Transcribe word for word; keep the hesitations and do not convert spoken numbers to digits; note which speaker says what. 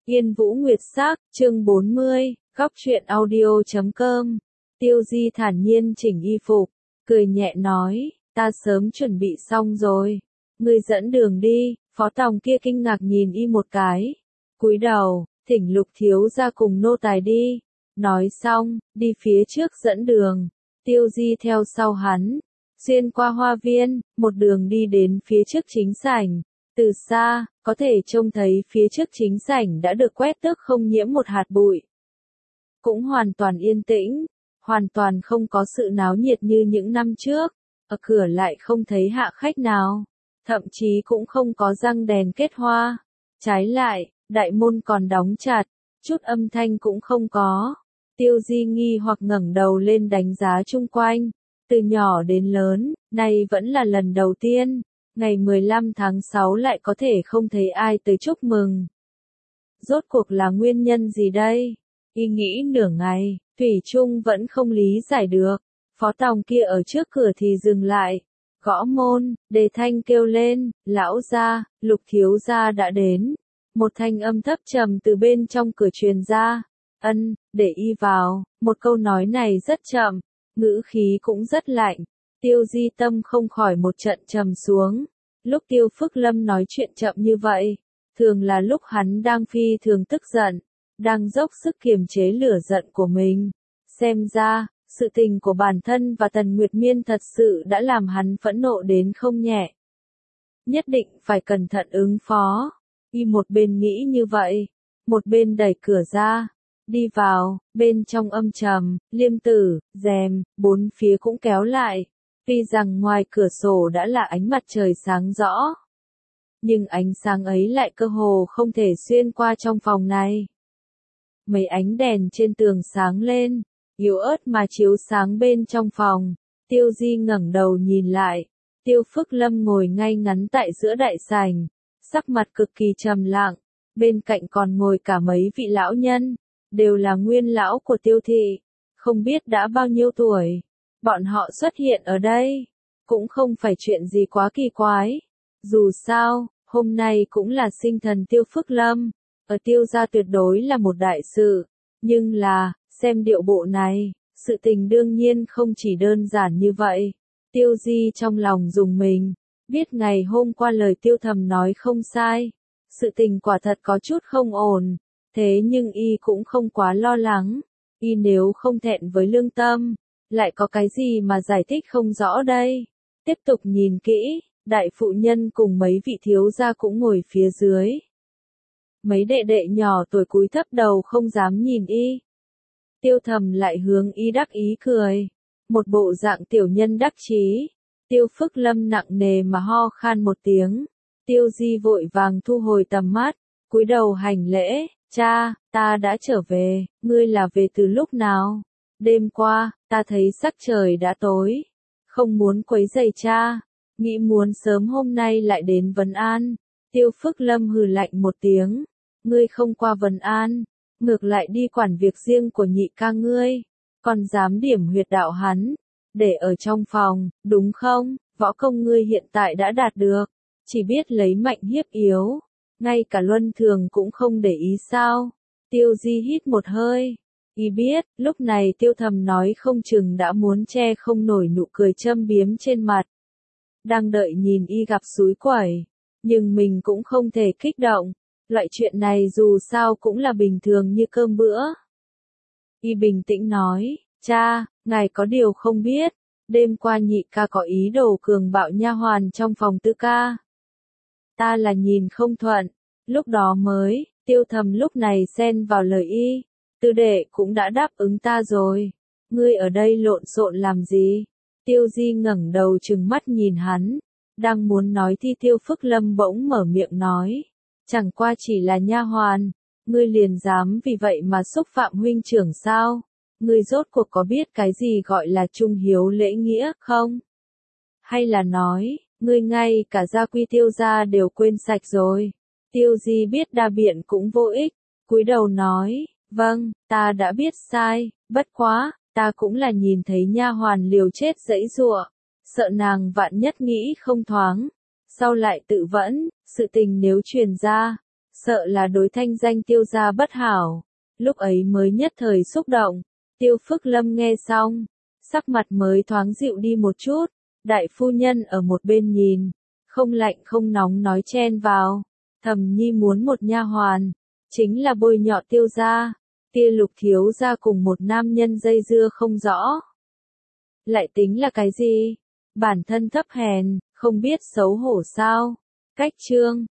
Speaker 1: Yên Vũ Nguyệt Sắc, chương bốn mươi, góc truyện audio chấm com. Tiêu Di thản nhiên chỉnh y phục, cười nhẹ nói, ta sớm chuẩn bị xong rồi. Ngươi dẫn đường đi. Phó tòng kia kinh ngạc nhìn y một cái. Cúi đầu, thỉnh Lục thiếu gia cùng nô tài đi. Nói xong, đi phía trước dẫn đường. Tiêu Di theo sau hắn. Xuyên qua hoa viên, một đường đi đến phía trước chính sảnh. Từ xa, có thể trông thấy phía trước chính sảnh đã được quét tước không nhiễm một hạt bụi. Cũng hoàn toàn yên tĩnh, hoàn toàn không có sự náo nhiệt như những năm trước. Ở cửa lại không thấy hạ khách nào, thậm chí cũng không có răng đèn kết hoa. Trái lại, đại môn còn đóng chặt, chút âm thanh cũng không có. Tiêu Di nghi hoặc ngẩng đầu lên đánh giá chung quanh. Từ nhỏ đến lớn, nay vẫn là lần đầu tiên. Ngày mười lăm tháng sáu lại có thể không thấy ai tới chúc mừng. Rốt cuộc là nguyên nhân gì đây? Y nghĩ nửa ngày, thủy chung vẫn không lý giải được. Phó tòng kia ở trước cửa thì dừng lại, gõ môn, đề thanh kêu lên, lão gia, Lục thiếu gia đã đến. Một thanh âm thấp trầm từ bên trong cửa truyền ra, ân, để y vào. Một câu nói này rất chậm, ngữ khí cũng rất lạnh. Tiêu Di tâm không khỏi một trận trầm xuống. Lúc Tiêu Phước Lâm nói chuyện chậm như vậy, thường là lúc hắn đang phi thường tức giận, đang dốc sức kiềm chế lửa giận của mình. Xem ra, sự tình của bản thân và Tần Nguyệt Miên thật sự đã làm hắn phẫn nộ đến không nhẹ. Nhất định phải cẩn thận ứng phó. Y một bên nghĩ như vậy, một bên đẩy cửa ra, đi vào. Bên trong âm trầm, liêm tử, rèm, bốn phía cũng kéo lại. Tuy rằng ngoài cửa sổ đã là ánh mặt trời sáng rõ, nhưng ánh sáng ấy lại cơ hồ không thể xuyên qua trong phòng này. Mấy ánh đèn trên tường sáng lên, yếu ớt mà chiếu sáng bên trong phòng. Tiêu Di ngẩng đầu nhìn lại, Tiêu Phước Lâm ngồi ngay ngắn tại giữa đại sảnh, sắc mặt cực kỳ trầm lặng, bên cạnh còn ngồi cả mấy vị lão nhân, đều là nguyên lão của Tiêu thị, không biết đã bao nhiêu tuổi. Bọn họ xuất hiện ở đây, cũng không phải chuyện gì quá kỳ quái. Dù sao, hôm nay cũng là sinh thần Tiêu Phước Lâm, ở Tiêu gia tuyệt đối là một đại sự. Nhưng là, xem điệu bộ này, sự tình đương nhiên không chỉ đơn giản như vậy. Tiêu Di trong lòng rùng mình, biết ngày hôm qua lời Tiêu Thầm nói không sai. Sự tình quả thật có chút không ổn, thế nhưng y cũng không quá lo lắng. Y nếu không thẹn với lương tâm, lại có cái gì mà giải thích không rõ đây? Tiếp tục nhìn kỹ, đại phụ nhân cùng mấy vị thiếu gia cũng ngồi phía dưới. Mấy đệ đệ nhỏ tuổi cúi thấp đầu không dám nhìn y. Tiêu Thầm lại hướng y đắc ý cười, một bộ dạng tiểu nhân đắc chí. Tiêu Phước Lâm nặng nề mà ho khan một tiếng. Tiêu Di vội vàng thu hồi tầm mắt, cúi đầu hành lễ, cha, ta đã trở về, ngươi là về từ lúc nào? Đêm qua, ta thấy sắc trời đã tối, không muốn quấy rầy cha, nghĩ muốn sớm hôm nay lại đến Vân An. Tiêu Phước Lâm hừ lạnh một tiếng, ngươi không qua Vân An, ngược lại đi quản việc riêng của nhị ca ngươi, còn dám điểm huyệt đạo hắn, để ở trong phòng, đúng không? Võ công ngươi hiện tại đã đạt được, chỉ biết lấy mạnh hiếp yếu, ngay cả luân thường cũng không để ý sao? Tiêu Di hít một hơi. Y biết, lúc này Tiêu Thầm nói không chừng đã muốn che không nổi nụ cười châm biếm trên mặt. Đang đợi nhìn y gặp xúi quẩy, nhưng mình cũng không thể kích động, loại chuyện này dù sao cũng là bình thường như cơm bữa. Y bình tĩnh nói, cha, ngài có điều không biết, đêm qua nhị ca có ý đồ cường bạo nha hoàn trong phòng tư ca. Ta là nhìn không thuận, lúc đó mới, Tiêu Thầm lúc này xen vào lời y. Tư đệ cũng đã đáp ứng ta rồi, ngươi ở đây lộn xộn làm gì? Tiêu Di ngẩng đầu trừng mắt nhìn hắn, đang muốn nói thì Tiêu Phước Lâm bỗng mở miệng nói, chẳng qua chỉ là nha hoàn, ngươi liền dám vì vậy mà xúc phạm huynh trưởng sao? Ngươi rốt cuộc có biết cái gì gọi là trung hiếu lễ nghĩa không? Hay là nói, ngươi ngay cả gia quy Tiêu gia đều quên sạch rồi? Tiêu Di biết đa biện cũng vô ích, cúi đầu nói, vâng, ta đã biết sai, bất quá, ta cũng là nhìn thấy nha hoàn liều chết giãy giụa, sợ nàng vạn nhất nghĩ không thoáng, sau lại tự vẫn, sự tình nếu truyền ra, sợ là đối thanh danh Tiêu gia bất hảo, lúc ấy mới nhất thời xúc động. Tiêu Phước Lâm nghe xong, sắc mặt mới thoáng dịu đi một chút, đại phu nhân ở một bên nhìn, không lạnh không nóng nói chen vào, Thẩm Nhi muốn một nha hoàn, chính là bôi nhọ Tiêu gia, Tia Lục thiếu gia cùng một nam nhân dây dưa không rõ. Lại tính là cái gì? Bản thân thấp hèn, không biết xấu hổ sao? Cách chương